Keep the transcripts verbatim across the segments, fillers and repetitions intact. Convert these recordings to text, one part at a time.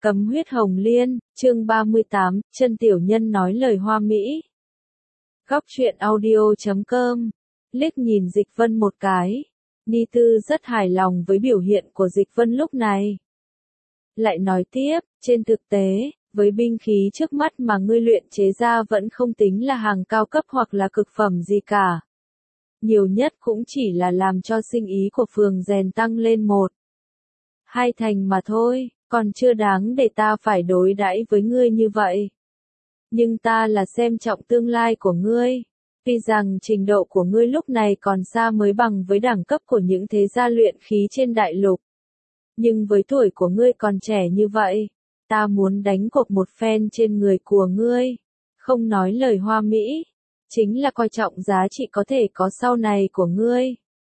Cấm huyết hồng liên, chương ba mươi tám, chân tiểu nhân nói lời hoa mỹ. Góc truyện audio chấm com, liếc nhìn Dịch Vân một cái. Ni Tư rất hài lòng với biểu hiện của Dịch Vân lúc này. Lại nói tiếp, trên thực tế, với binh khí trước mắt mà ngươi luyện chế ra vẫn không tính là hàng cao cấp hoặc là cực phẩm gì cả. Nhiều nhất cũng chỉ là làm cho sinh ý của phường rèn tăng lên một, hai thành mà thôi, còn chưa đáng để ta phải đối đãi với ngươi như vậy. Nhưng ta là xem trọng tương lai của ngươi. Tuy rằng trình độ của ngươi lúc này còn xa mới bằng với đẳng cấp của những thế gia luyện khí trên đại lục. Nhưng với tuổi của ngươi còn trẻ như vậy, ta muốn đánh cuộc một phen trên người của ngươi. Không nói lời hoa mỹ, chính là coi trọng giá trị có thể có sau này của ngươi.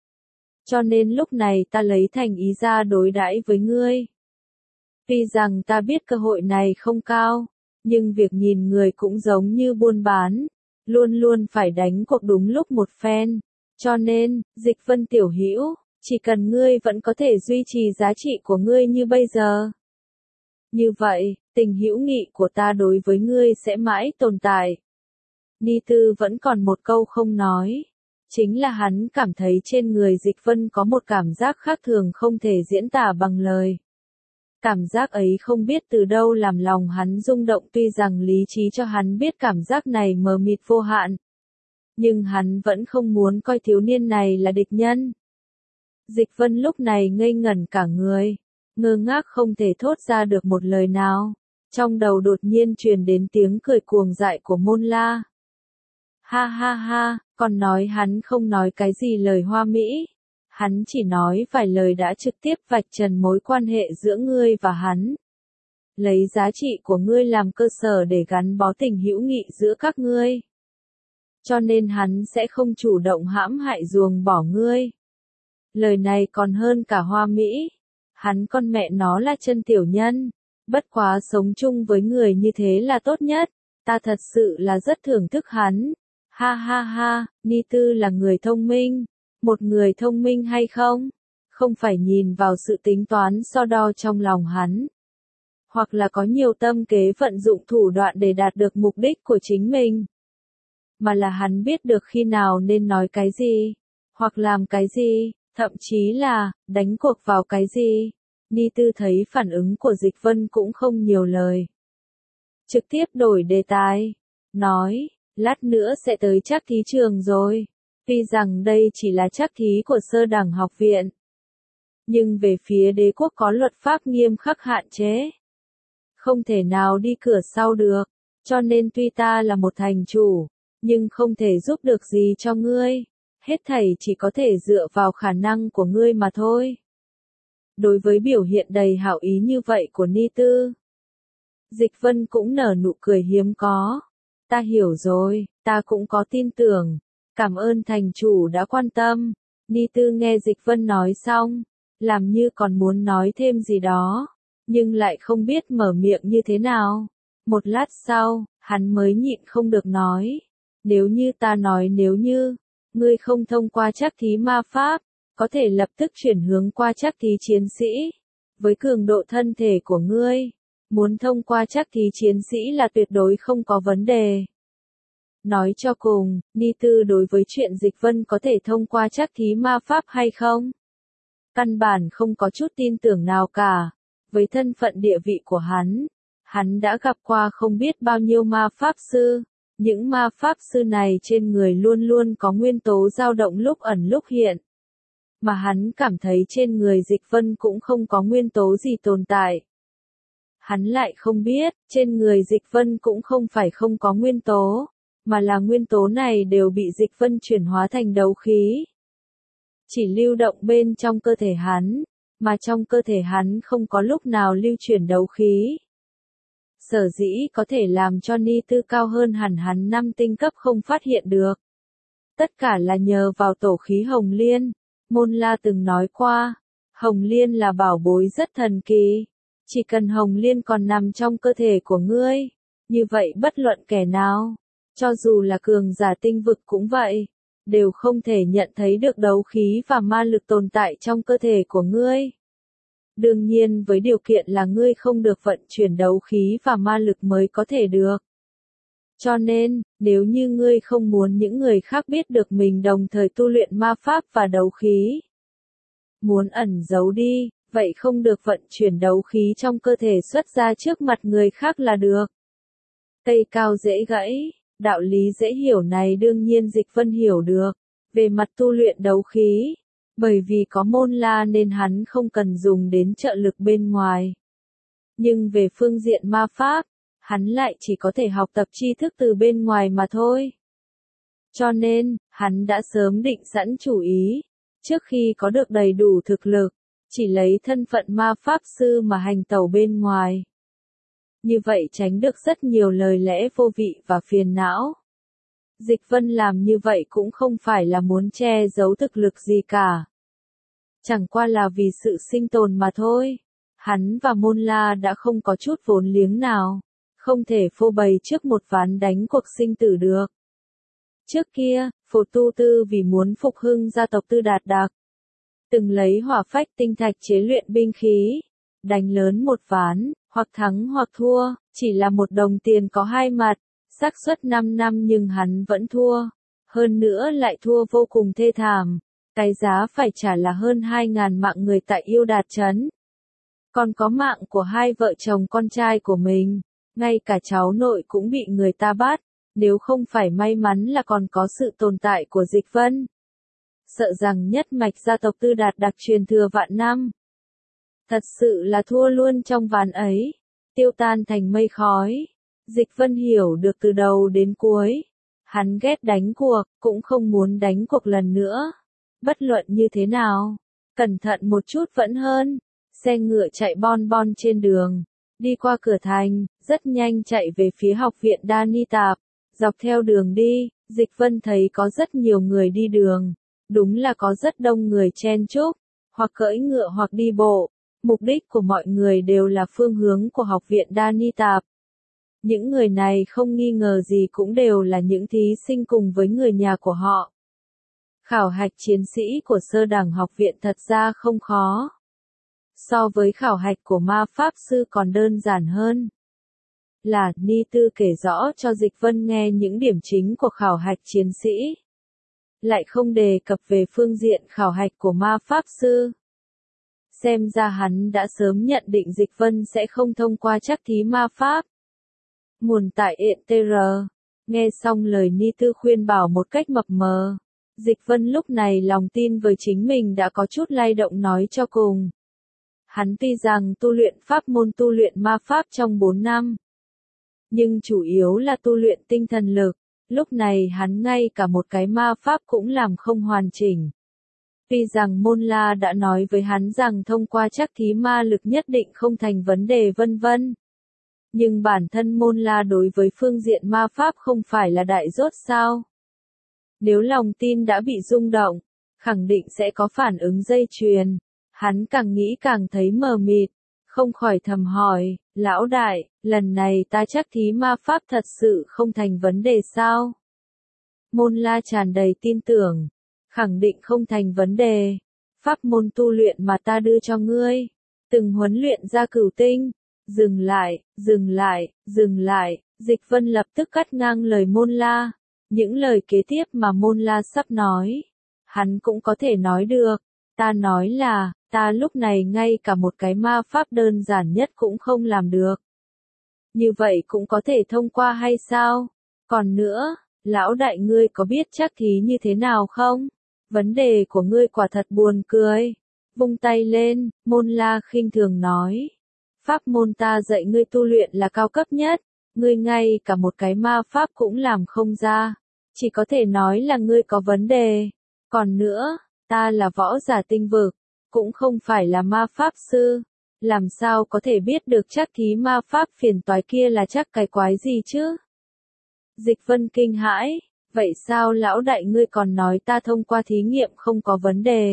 Cho nên lúc này ta lấy thành ý ra đối đãi với ngươi. Tuy rằng ta biết cơ hội này không cao, nhưng việc nhìn người cũng giống như buôn bán, luôn luôn phải đánh cuộc đúng lúc một phen. Cho nên, Dịch Vân tiểu hữu, chỉ cần ngươi vẫn có thể duy trì giá trị của ngươi như bây giờ. Như vậy, tình hữu nghị của ta đối với ngươi sẽ mãi tồn tại. Ni Tư vẫn còn một câu không nói. Chính là hắn cảm thấy trên người Dịch Vân có một cảm giác khác thường không thể diễn tả bằng lời. Cảm giác ấy không biết từ đâu làm lòng hắn rung động, tuy rằng lý trí cho hắn biết cảm giác này mờ mịt vô hạn. Nhưng hắn vẫn không muốn coi thiếu niên này là địch nhân. Dịch Vân lúc này ngây ngẩn cả người, ngơ ngác không thể thốt ra được một lời nào. Trong đầu đột nhiên truyền đến tiếng cười cuồng dại của Môn La. Ha ha ha, còn nói hắn không nói cái gì lời hoa mỹ. Hắn chỉ nói vài lời đã trực tiếp vạch trần mối quan hệ giữa ngươi và hắn. Lấy giá trị của ngươi làm cơ sở để gắn bó tình hữu nghị giữa các ngươi. Cho nên hắn sẽ không chủ động hãm hại ruồng bỏ ngươi. Lời này còn hơn cả hoa mỹ. Hắn con mẹ nó là chân tiểu nhân. Bất quá sống chung với người như thế là tốt nhất. Ta thật sự là rất thưởng thức hắn. Ha ha ha, Ni Tư là người thông minh. Một người thông minh hay không? Không phải nhìn vào sự tính toán so đo trong lòng hắn. Hoặc là có nhiều tâm kế vận dụng thủ đoạn để đạt được mục đích của chính mình. Mà là hắn biết được khi nào nên nói cái gì. Hoặc làm cái gì. Thậm chí là, đánh cuộc vào cái gì. Ni Tư thấy phản ứng của Dịch Vân cũng không nhiều lời. Trực tiếp đổi đề tài. Nói, lát nữa sẽ tới trắc thí trường rồi. Tuy rằng đây chỉ là trắc thí của sơ đẳng học viện. Nhưng về phía đế quốc có luật pháp nghiêm khắc hạn chế. Không thể nào đi cửa sau được. Cho nên tuy ta là một thành chủ, nhưng không thể giúp được gì cho ngươi. Hết thảy chỉ có thể dựa vào khả năng của ngươi mà thôi. Đối với biểu hiện đầy hảo ý như vậy của Ni Tư, Dịch Vân cũng nở nụ cười hiếm có. Ta hiểu rồi, ta cũng có tin tưởng. Cảm ơn thành chủ đã quan tâm. Ni Tư nghe Dịch Vân nói xong, làm như còn muốn nói thêm gì đó, nhưng lại không biết mở miệng như thế nào. Một lát sau, hắn mới nhịn không được nói. Nếu như ta nói nếu như, ngươi không thông qua trắc thí ma pháp, có thể lập tức chuyển hướng qua trắc thí chiến sĩ. Với cường độ thân thể của ngươi, muốn thông qua trắc thí chiến sĩ là tuyệt đối không có vấn đề. Nói cho cùng, Ni Tư đối với chuyện Dịch Vân có thể thông qua trắc thí ma pháp hay không? Căn bản không có chút tin tưởng nào cả. Với thân phận địa vị của hắn, hắn đã gặp qua không biết bao nhiêu ma pháp sư. Những ma pháp sư này trên người luôn luôn có nguyên tố dao động lúc ẩn lúc hiện. Mà hắn cảm thấy trên người Dịch Vân cũng không có nguyên tố gì tồn tại. Hắn lại không biết, trên người Dịch Vân cũng không phải không có nguyên tố, mà là nguyên tố này đều bị Dịch Vân chuyển hóa thành đấu khí. Chỉ lưu động bên trong cơ thể hắn, mà trong cơ thể hắn không có lúc nào lưu chuyển đấu khí. Sở dĩ có thể làm cho Ni Tư cao hơn hẳn hắn năm tinh cấp không phát hiện được. Tất cả là nhờ vào tổ khí Hồng Liên. Môn La từng nói qua, Hồng Liên là bảo bối rất thần kỳ. Chỉ cần Hồng Liên còn nằm trong cơ thể của ngươi, như vậy bất luận kẻ nào, cho dù là cường giả tinh vực cũng vậy, đều không thể nhận thấy được đấu khí và ma lực tồn tại trong cơ thể của ngươi. Đương nhiên với điều kiện là ngươi không được vận chuyển đấu khí và ma lực mới có thể được. Cho nên, nếu như ngươi không muốn những người khác biết được mình đồng thời tu luyện ma pháp và đấu khí, muốn ẩn giấu đi, vậy không được vận chuyển đấu khí trong cơ thể xuất ra trước mặt người khác là được. Cây cao dễ gãy, đạo lý dễ hiểu này đương nhiên Dịch Vân hiểu được. Về mặt tu luyện đấu khí, bởi vì có môn la nên hắn không cần dùng đến trợ lực bên ngoài. Nhưng về phương diện ma pháp, hắn lại chỉ có thể học tập tri thức từ bên ngoài mà thôi. Cho nên, hắn đã sớm định sẵn chủ ý, trước khi có được đầy đủ thực lực, chỉ lấy thân phận ma pháp sư mà hành tẩu bên ngoài. Như vậy tránh được rất nhiều lời lẽ vô vị và phiền não. Dịch Vân làm như vậy cũng không phải là muốn che giấu thực lực gì cả. Chẳng qua là vì sự sinh tồn mà thôi. Hắn và Môn La đã không có chút vốn liếng nào, không thể phô bày trước một ván đánh cuộc sinh tử được. Trước kia, Phổ Tu Tư vì muốn phục hưng gia tộc Tư Đạt Đạc, từng lấy hỏa phách tinh thạch chế luyện binh khí, đánh lớn một ván, hoặc thắng hoặc thua, chỉ là một đồng tiền có hai mặt, xác suất năm năm nhưng hắn vẫn thua, hơn nữa lại thua vô cùng thê thảm, cái giá phải trả là hơn hai ngàn mạng người tại Yêu Đạt Trấn. Còn có mạng của hai vợ chồng con trai của mình, ngay cả cháu nội cũng bị người ta bắt, nếu không phải may mắn là còn có sự tồn tại của Dịch Vân. Sợ rằng nhất mạch gia tộc Tư Đạt Đạc truyền thừa vạn năm. Thật sự là thua luôn trong ván ấy, tiêu tan thành mây khói. Dịch Vân hiểu được từ đầu đến cuối. Hắn ghét đánh cuộc, cũng không muốn đánh cuộc lần nữa. Bất luận như thế nào, cẩn thận một chút vẫn hơn. Xe ngựa chạy bon bon trên đường, đi qua cửa thành, rất nhanh chạy về phía học viện Đa Ni Tạp. Dọc theo đường đi, Dịch Vân thấy có rất nhiều người đi đường. Đúng là có rất đông người chen chúc, hoặc cưỡi ngựa hoặc đi bộ. Mục đích của mọi người đều là phương hướng của học viện Đa Ni Tạp. Những người này không nghi ngờ gì cũng đều là những thí sinh cùng với người nhà của họ. Khảo hạch chiến sĩ của sơ đẳng học viện thật ra không khó. So với khảo hạch của ma pháp sư còn đơn giản hơn. Là, Ni Tư kể rõ cho Dịch Vân nghe những điểm chính của khảo hạch chiến sĩ. Lại không đề cập về phương diện khảo hạch của ma pháp sư. Xem ra hắn đã sớm nhận định Dịch Vân sẽ không thông qua trắc thí ma pháp. Nguồn tại ện tê rờ. Nghe xong lời Ni Tư khuyên bảo một cách mập mờ. Dịch Vân lúc này lòng tin với chính mình đã có chút lay động nói cho cùng. Hắn tuy rằng tu luyện pháp môn tu luyện ma pháp trong bốn năm. Nhưng chủ yếu là tu luyện tinh thần lực. Lúc này hắn ngay cả một cái ma pháp cũng làm không hoàn chỉnh. Tuy rằng Môn La đã nói với hắn rằng thông qua trắc thí ma lực nhất định không thành vấn đề vân vân. Nhưng bản thân Môn La đối với phương diện ma pháp không phải là đại dốt sao? Nếu lòng tin đã bị rung động, khẳng định sẽ có phản ứng dây chuyền. Hắn càng nghĩ càng thấy mờ mịt, không khỏi thầm hỏi, lão đại, lần này ta trắc thí ma pháp thật sự không thành vấn đề sao? Môn La tràn đầy tin tưởng, khẳng định không thành vấn đề. Pháp môn tu luyện mà ta đưa cho ngươi, từng huấn luyện ra cửu tinh. Dừng lại, dừng lại, dừng lại, Dịch Vân lập tức cắt ngang lời Môn La. Những lời kế tiếp mà Môn La sắp nói, hắn cũng có thể nói được. Ta nói là, ta lúc này ngay cả một cái ma pháp đơn giản nhất cũng không làm được. Như vậy cũng có thể thông qua hay sao? Còn nữa, lão đại ngươi có biết trắc thí như thế nào không? Vấn đề của ngươi quả thật buồn cười. Vung tay lên, Môn La khinh thường nói. Pháp môn ta dạy ngươi tu luyện là cao cấp nhất, ngươi ngay cả một cái ma pháp cũng làm không ra, chỉ có thể nói là ngươi có vấn đề. Còn nữa, ta là võ giả tinh vực, cũng không phải là ma pháp sư, làm sao có thể biết được trắc thí ma pháp phiền toái kia là chắc cái quái gì chứ? Dịch Vân kinh hãi, vậy sao lão đại ngươi còn nói ta thông qua thí nghiệm không có vấn đề?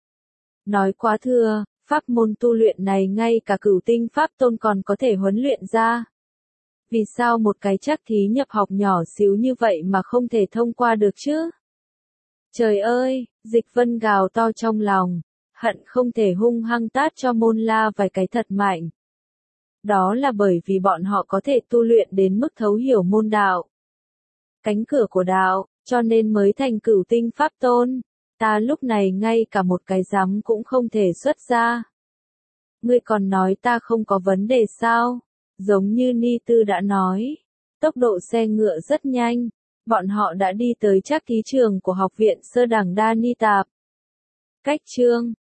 Nói quá thừa. Pháp môn tu luyện này ngay cả cửu tinh pháp tôn còn có thể huấn luyện ra. Vì sao một cái trắc thí nhập học nhỏ xíu như vậy mà không thể thông qua được chứ? Trời ơi, Dịch Vân gào to trong lòng. hận không thể hung hăng tát cho Môn La vài cái thật mạnh. Đó là bởi vì bọn họ có thể tu luyện đến mức thấu hiểu môn đạo. Cánh cửa của đạo, cho nên mới thành Cửu Tinh Pháp Tôn. Ta lúc này ngay cả một cái giám cũng không thể xuất ra. Ngươi còn nói ta không có vấn đề sao? Giống như Ni Tư đã nói, tốc độ xe ngựa rất nhanh, bọn họ đã đi tới trắc thí trường của học viện Sơ Đẳng Đa Ni Tạp. Cách chương